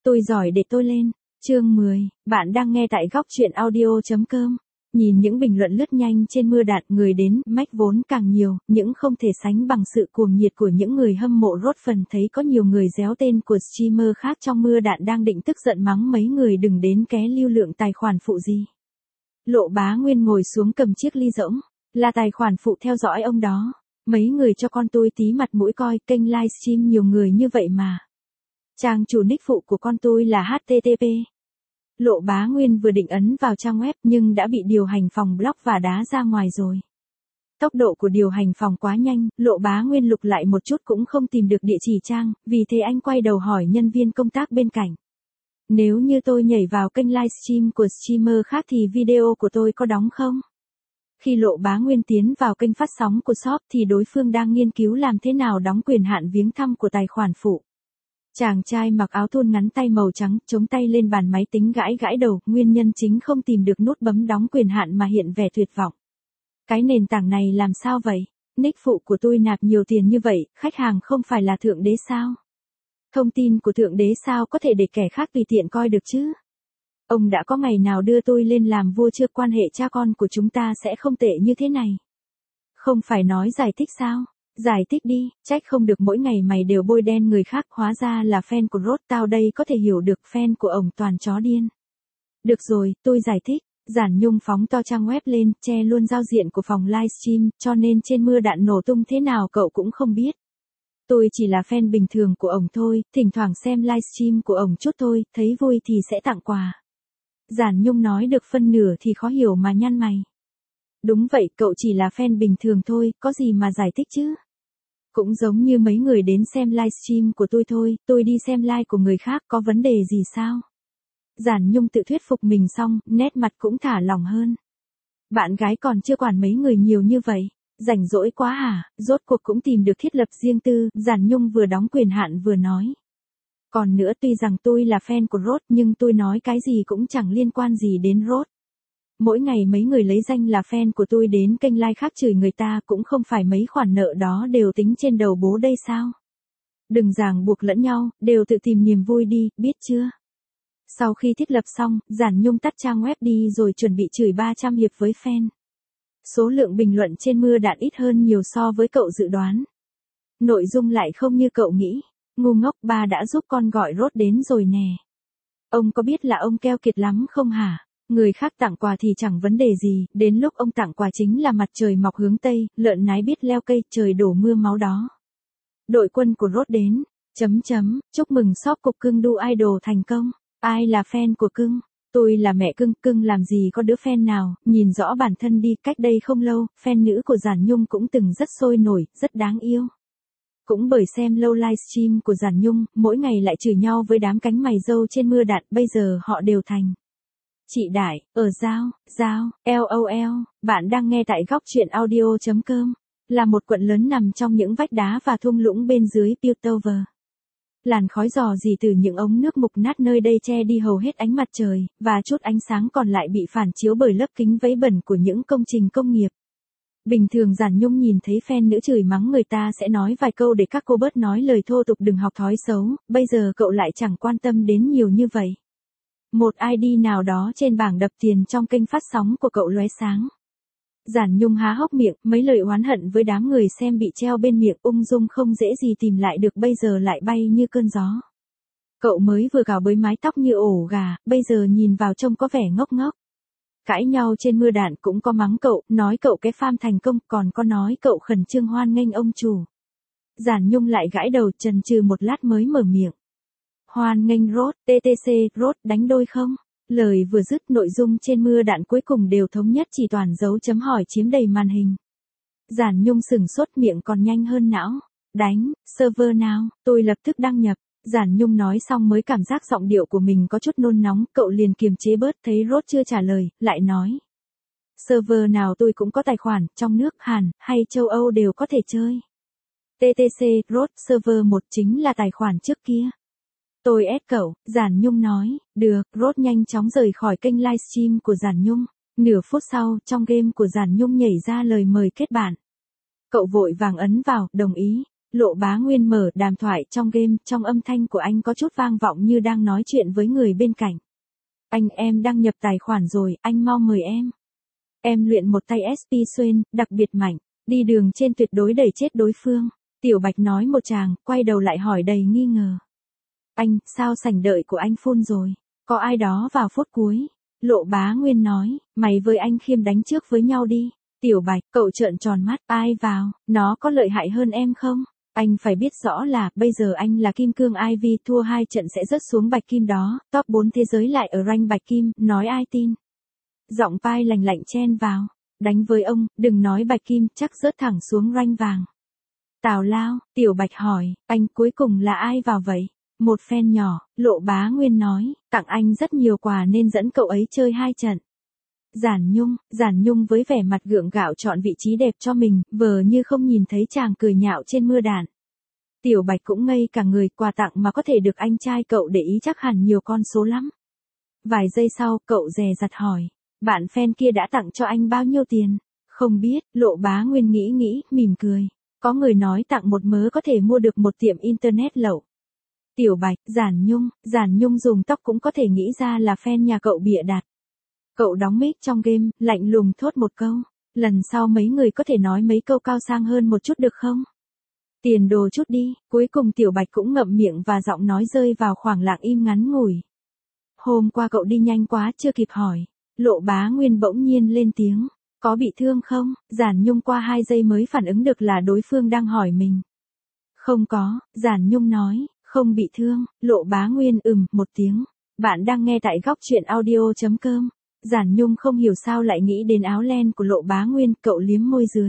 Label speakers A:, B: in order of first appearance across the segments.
A: Tôi giỏi để tôi lên. Chương 10, bạn đang nghe tại góc truyện audio.com. Nhìn những bình luận lướt nhanh trên mưa đạn, người đến mách vốn càng nhiều, những không thể sánh bằng sự cuồng nhiệt của những người hâm mộ Rốt. Phần thấy có nhiều người réo tên của streamer khác trong mưa đạn đang định tức giận mắng mấy người đừng đến ké lưu lượng tài khoản phụ gì. Lộ Bá Nguyên ngồi xuống cầm chiếc ly rỗng, là tài khoản phụ theo dõi ông đó. Mấy người cho con tôi tí mặt mũi coi, kênh livestream nhiều người như vậy mà. Trang chủ nick phụ của con tôi là HTTP. Lộ Bá Nguyên vừa định ấn vào trang web nhưng đã bị điều hành phòng block và đá ra ngoài rồi. Tốc độ của điều hành phòng quá nhanh, Lộ Bá Nguyên lục lại một chút cũng không tìm được địa chỉ trang, vì thế anh quay đầu hỏi nhân viên công tác bên cạnh. Nếu như tôi nhảy vào kênh livestream của streamer khác thì video của tôi có đóng không? Khi Lộ Bá Nguyên tiến vào kênh phát sóng của shop thì đối phương đang nghiên cứu làm thế nào đóng quyền hạn viếng thăm của tài khoản phụ. Chàng trai mặc áo thun ngắn tay màu trắng, chống tay lên bàn máy tính gãi gãi đầu, nguyên nhân chính không tìm được nút bấm đóng quyền hạn mà hiện vẻ tuyệt vọng. Cái nền tảng này làm sao vậy? Nick phụ của tôi nạp nhiều tiền như vậy, khách hàng không phải là thượng đế sao? Thông tin của thượng đế sao có thể để kẻ khác tùy tiện coi được chứ? Ông đã có ngày nào đưa tôi lên làm vua chưa? Quan hệ cha con của chúng ta sẽ không tệ như thế này. Không phải nói giải thích sao? Giải thích đi, trách không được mỗi ngày mày đều bôi đen người khác, hóa ra là fan của Rốt, tao đây có thể hiểu được, fan của ổng toàn chó điên. Được rồi, tôi giải thích. Giản Nhung phóng to trang web lên, che luôn giao diện của phòng livestream, cho nên trên mưa đạn nổ tung thế nào cậu cũng không biết. Tôi chỉ là fan bình thường của ổng thôi, thỉnh thoảng xem livestream của ổng chút thôi, thấy vui thì sẽ tặng quà. Giản Nhung nói được phân nửa thì khó hiểu mà nhăn mày. Đúng vậy, cậu chỉ là fan bình thường thôi, có gì mà giải thích chứ? Cũng giống như mấy người đến xem livestream của tôi thôi, tôi đi xem live của người khác, có vấn đề gì sao? Giản Nhung tự thuyết phục mình xong, nét mặt cũng thả lỏng hơn. Bạn gái còn chưa quản mấy người nhiều như vậy, rảnh rỗi quá hả? Rốt cuộc cũng tìm được thiết lập riêng tư, Giản Nhung vừa đóng quyền hạn vừa nói. Còn nữa, tuy rằng tôi là fan của Rốt nhưng tôi nói cái gì cũng chẳng liên quan gì đến Rốt. Mỗi ngày mấy người lấy danh là fan của tôi đến kênh live khác chửi người ta, cũng không phải mấy khoản nợ đó đều tính trên đầu bố đây sao? Đừng ràng buộc lẫn nhau, đều tự tìm niềm vui đi, biết chưa? Sau khi thiết lập xong, Giản Nhung tắt trang web đi rồi chuẩn bị chửi 300 hiệp với fan. Số lượng bình luận trên mưa đạn ít hơn nhiều so với cậu dự đoán. Nội dung lại không như cậu nghĩ. Ngu ngốc, ba đã giúp con gọi Rốt đến rồi nè. Ông có biết là ông keo kiệt lắm không hả? Người khác tặng quà thì chẳng vấn đề gì, đến lúc ông tặng quà chính là mặt trời mọc hướng Tây, lợn nái biết leo cây, trời đổ mưa máu đó. Đội quân của Rốt đến. Chúc mừng shop cục cưng đu idol thành công. Ai là fan của cưng? Tôi là mẹ cưng, cưng làm gì có đứa fan nào, nhìn rõ bản thân đi, cách đây không lâu, fan nữ của Giản Nhung cũng từng rất sôi nổi, rất đáng yêu. Cũng bởi xem lâu livestream của Giản Nhung, mỗi ngày lại chửi nhau với đám cánh mày râu trên mưa đạn, bây giờ họ đều thành chị Đại, ở Giao, LOL, bạn đang nghe tại góc truyện audio.com, là một quận lớn nằm trong những vách đá và thung lũng bên dưới Piltover. Làn khói rò rỉ từ những ống nước mục nát nơi đây che đi hầu hết ánh mặt trời, và chút ánh sáng còn lại bị phản chiếu bởi lớp kính vấy bẩn của những công trình công nghiệp. Bình thường Giản Nhung nhìn thấy fan nữ chửi mắng người ta sẽ nói vài câu để các cô bớt nói lời thô tục đừng học thói xấu, bây giờ cậu lại chẳng quan tâm đến nhiều như vậy. Một ID nào đó trên bảng đập tiền trong kênh phát sóng của cậu lóe sáng. Giản Nhung há hốc miệng, mấy lời oán hận với đám người xem bị treo bên miệng ung dung không dễ gì tìm lại được bây giờ lại bay như cơn gió. Cậu mới vừa cào bới mái tóc như ổ gà, bây giờ nhìn vào trông có vẻ ngốc ngốc. Cãi nhau trên mưa đạn cũng có mắng cậu, nói cậu cái farm thành công, còn có nói cậu khẩn trương hoan nghênh ông chủ. Giản Nhung lại gãi đầu chần chừ một lát mới mở miệng. Hoan nghênh Rốt, TTC, Rốt đánh đôi không? Lời vừa dứt nội dung trên mưa đạn cuối cùng đều thống nhất chỉ toàn dấu chấm hỏi chiếm đầy màn hình. Giản Nhung sừng sốt miệng còn nhanh hơn não. Đánh, server nào, tôi lập tức đăng nhập. Giản Nhung nói xong mới cảm giác giọng điệu của mình có chút nôn nóng, cậu liền kiềm chế bớt thấy Rốt chưa trả lời, lại nói. Server nào tôi cũng có tài khoản, trong nước, Hàn, hay châu Âu đều có thể chơi. TTC, Rốt, server 1 chính là tài khoản trước kia. Tôi ép cậu, Giản Nhung nói, được, Rốt nhanh chóng rời khỏi kênh livestream của Giản Nhung. Nửa phút sau, trong game của Giản Nhung nhảy ra lời mời kết bạn. Cậu vội vàng ấn vào, đồng ý. Lộ Bá Nguyên mở đàm thoại trong game, trong âm thanh của anh có chút vang vọng như đang nói chuyện với người bên cạnh. Anh em đăng nhập tài khoản rồi, anh mau mời em. Em luyện một tay SP Xuyên, đặc biệt mạnh, đi đường trên tuyệt đối đẩy chết đối phương. Tiểu Bạch nói một tràng, quay đầu lại hỏi đầy nghi ngờ. Anh, sao sảnh đợi của anh full rồi? Có ai đó vào phút cuối? Lộ Bá Nguyên nói, mày với anh Khiêm đánh trước với nhau đi. Tiểu Bạch, cậu trợn tròn mắt, ai vào, nó có lợi hại hơn em không? Anh phải biết rõ là, bây giờ anh là Kim Cương Ivy, thua 2 trận sẽ rớt xuống Bạch Kim đó, top 4 thế giới lại ở rank Bạch Kim, nói ai tin. Giọng Pai lành lạnh chen vào, đánh với ông, đừng nói Bạch Kim, chắc rớt thẳng xuống rank vàng. Tào lao, Tiểu Bạch hỏi, anh cuối cùng là ai vào vậy? Một fan nhỏ, Lộ Bá Nguyên nói, tặng anh rất nhiều quà nên dẫn cậu ấy chơi 2 trận. Giản Nhung với vẻ mặt gượng gạo chọn vị trí đẹp cho mình, vờ như không nhìn thấy chàng cười nhạo trên mưa đạn. Tiểu Bạch cũng ngây cả người, quà tặng mà có thể được anh trai cậu để ý chắc hẳn nhiều con số lắm. Vài giây sau, cậu dè dặt hỏi, bạn fan kia đã tặng cho anh bao nhiêu tiền? Không biết, Lộ Bá Nguyên nghĩ, mỉm cười. Có người nói tặng một mớ có thể mua được một tiệm internet lậu. Tiểu Bạch, Giản Nhung dùng tóc cũng có thể nghĩ ra là fan nhà cậu bịa đặt. Cậu đóng mic trong game, lạnh lùng thốt một câu. Lần sau mấy người có thể nói mấy câu cao sang hơn một chút được không? Tiền đồ chút đi, cuối cùng Tiểu Bạch cũng ngậm miệng và giọng nói rơi vào khoảng lặng im ngắn ngủi. Hôm qua cậu đi nhanh quá chưa kịp hỏi. Lộ Bá Nguyên bỗng nhiên lên tiếng. Có bị thương không? Giản Nhung qua 2 giây mới phản ứng được là đối phương đang hỏi mình. Không có, Giản Nhung nói, không bị thương. Lộ Bá Nguyên một tiếng. Bạn đang nghe tại góc truyện audio.com. Giản Nhung không hiểu sao lại nghĩ đến áo len của Lộ Bá Nguyên, cậu liếm môi dưới.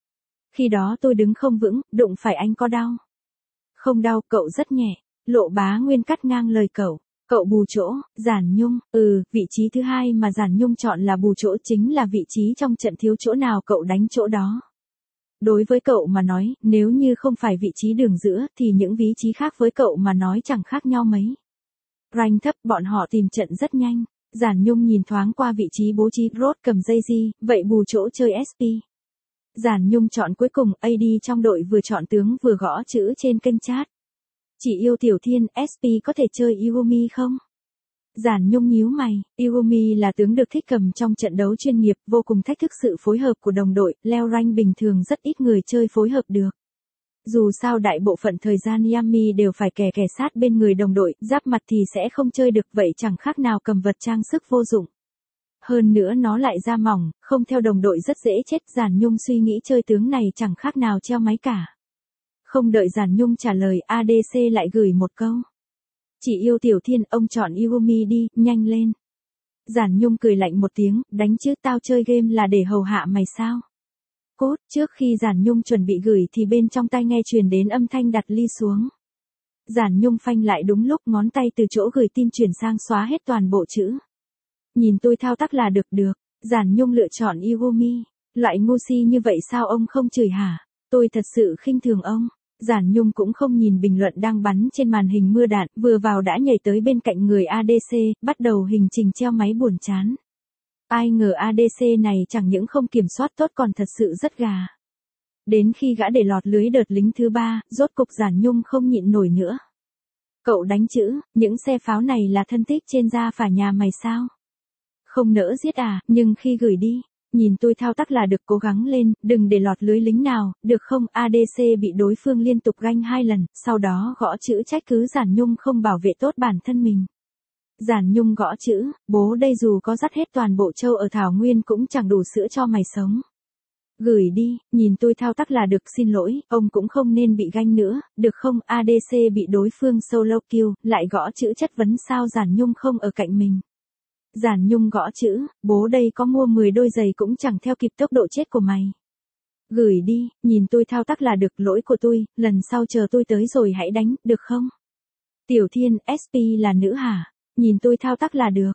A: Khi đó tôi đứng không vững, đụng phải anh có đau? Không đau, cậu rất nhẹ. Lộ Bá Nguyên cắt ngang lời cậu. Cậu bù chỗ, Giản Nhung, vị trí thứ 2 mà Giản Nhung chọn là bù chỗ chính là vị trí trong trận thiếu chỗ nào cậu đánh chỗ đó. Đối với cậu mà nói, nếu như không phải vị trí đường giữa thì những vị trí khác với cậu mà nói chẳng khác nhau mấy. Rank thấp bọn họ tìm trận rất nhanh. Giản Nhung nhìn thoáng qua vị trí bố trí Rốt cầm dây di, vậy bù chỗ chơi SP. Giản Nhung chọn cuối cùng, AD trong đội vừa chọn tướng vừa gõ chữ trên kênh chat. Chỉ yêu Tiểu Thiên, SP có thể chơi Yumi không? Giản Nhung nhíu mày, Yumi là tướng được thích cầm trong trận đấu chuyên nghiệp, vô cùng thách thức sự phối hợp của đồng đội, leo rank bình thường rất ít người chơi phối hợp được. Dù sao đại bộ phận thời gian Yami đều phải kè sát bên người đồng đội, giáp mặt thì sẽ không chơi được, vậy chẳng khác nào cầm vật trang sức vô dụng. Hơn nữa nó lại da mỏng, không theo đồng đội rất dễ chết. Giản Nhung suy nghĩ chơi tướng này chẳng khác nào treo máy cả. Không đợi Giản Nhung trả lời, ADC lại gửi một câu. Chỉ yêu Tiểu Thiên, ông chọn Yumi đi, nhanh lên. Giản Nhung cười lạnh một tiếng, đánh chứ, tao chơi game là để hầu hạ mày sao? Cốt, trước khi Giản Nhung chuẩn bị gửi thì bên trong tai nghe truyền đến âm thanh đặt ly xuống. Giản Nhung phanh lại đúng lúc, ngón tay từ chỗ gửi tin chuyển sang xóa hết toàn bộ chữ. Nhìn tôi thao tác là được. Giản Nhung lựa chọn Yumi. Loại ngu si như vậy sao ông không chửi hả? Tôi thật sự khinh thường ông. Giản Nhung cũng không nhìn bình luận đang bắn trên màn hình mưa đạn, vừa vào đã nhảy tới bên cạnh người ADC, bắt đầu hành trình treo máy buồn chán. Ai ngờ ADC này chẳng những không kiểm soát tốt còn thật sự rất gà. Đến khi gã để lọt lưới đợt lính thứ 3, rốt cục Giản Nhung không nhịn nổi nữa. Cậu đánh chữ, những xe pháo này là thân tích trên da phả nhà mày sao? Không nỡ giết à, nhưng khi gửi đi, nhìn tôi thao tác là được, cố gắng lên, đừng để lọt lưới lính nào, được không? ADC bị đối phương liên tục ganh 2 lần, sau đó gõ chữ trách cứ Giản Nhung không bảo vệ tốt bản thân mình. Giản Nhung gõ chữ, bố đây dù có dắt hết toàn bộ châu ở Thảo Nguyên cũng chẳng đủ sữa cho mày sống. Gửi đi, nhìn tôi thao tác là được, xin lỗi, ông cũng không nên bị ganh nữa, được không? ADC bị đối phương solo kill, lại gõ chữ chất vấn sao Giản Nhung không ở cạnh mình. Giản Nhung gõ chữ, bố đây có mua 10 đôi giày cũng chẳng theo kịp tốc độ chết của mày. Gửi đi, nhìn tôi thao tác là được, lỗi của tôi, lần sau chờ tôi tới rồi hãy đánh, được không? Tiểu Thiên, SP là nữ hả? Nhìn tôi thao tác là được, ...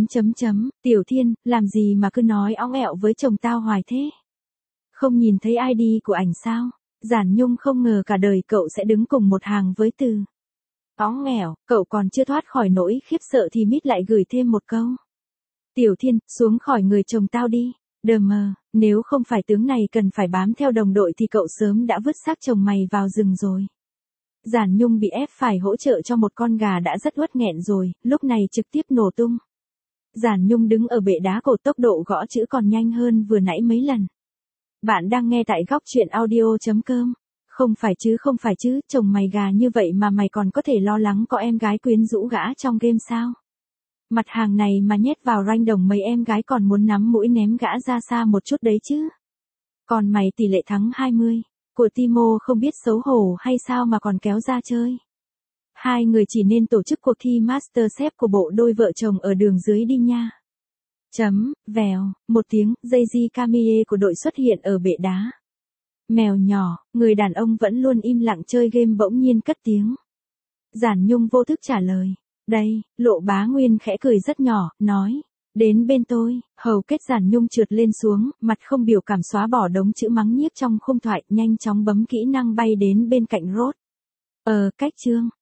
A: Tiểu Thiên, làm gì mà cứ nói óng ẹo với chồng tao hoài thế? Không nhìn thấy ID của ảnh sao? Giản Nhung không ngờ cả đời cậu sẽ đứng cùng một hàng với từ óng ẹo, cậu còn chưa thoát khỏi nỗi khiếp sợ thì mít lại gửi thêm một câu. Tiểu Thiên, xuống khỏi người chồng tao đi. Đờ mờ, nếu không phải tướng này cần phải bám theo đồng đội thì cậu sớm đã vứt xác chồng mày vào rừng rồi. Giản Nhung bị ép phải hỗ trợ cho một con gà đã rất uất nghẹn rồi, lúc này trực tiếp nổ tung. Giản Nhung đứng ở bệ đá cột, tốc độ gõ chữ còn nhanh hơn vừa nãy mấy lần. Bạn đang nghe tại góc truyện audio.com. Không phải chứ, chồng mày gà như vậy mà mày còn có thể lo lắng có em gái quyến rũ gã trong game sao? Mặt hàng này mà nhét vào ranh đồng mấy em gái còn muốn nắm mũi ném gã ra xa một chút đấy chứ. Còn mày tỷ lệ thắng 20, của Timo không biết xấu hổ hay sao mà còn kéo ra chơi. Hai người chỉ nên tổ chức cuộc thi MasterChef của bộ đôi vợ chồng ở đường dưới đi nha. Vèo, một tiếng, Daisy Camille của đội xuất hiện ở bệ đá. Mèo nhỏ, người đàn ông vẫn luôn im lặng chơi game bỗng nhiên cất tiếng. Giản Nhung vô thức trả lời. Đây, Lộ Bá Nguyên khẽ cười rất nhỏ, nói. Đến bên tôi, hầu kết Giản Nhung trượt lên xuống, mặt không biểu cảm xóa bỏ đống chữ mắng nhiếc trong khung thoại, nhanh chóng bấm kỹ năng bay đến bên cạnh Rốt. Cách chương,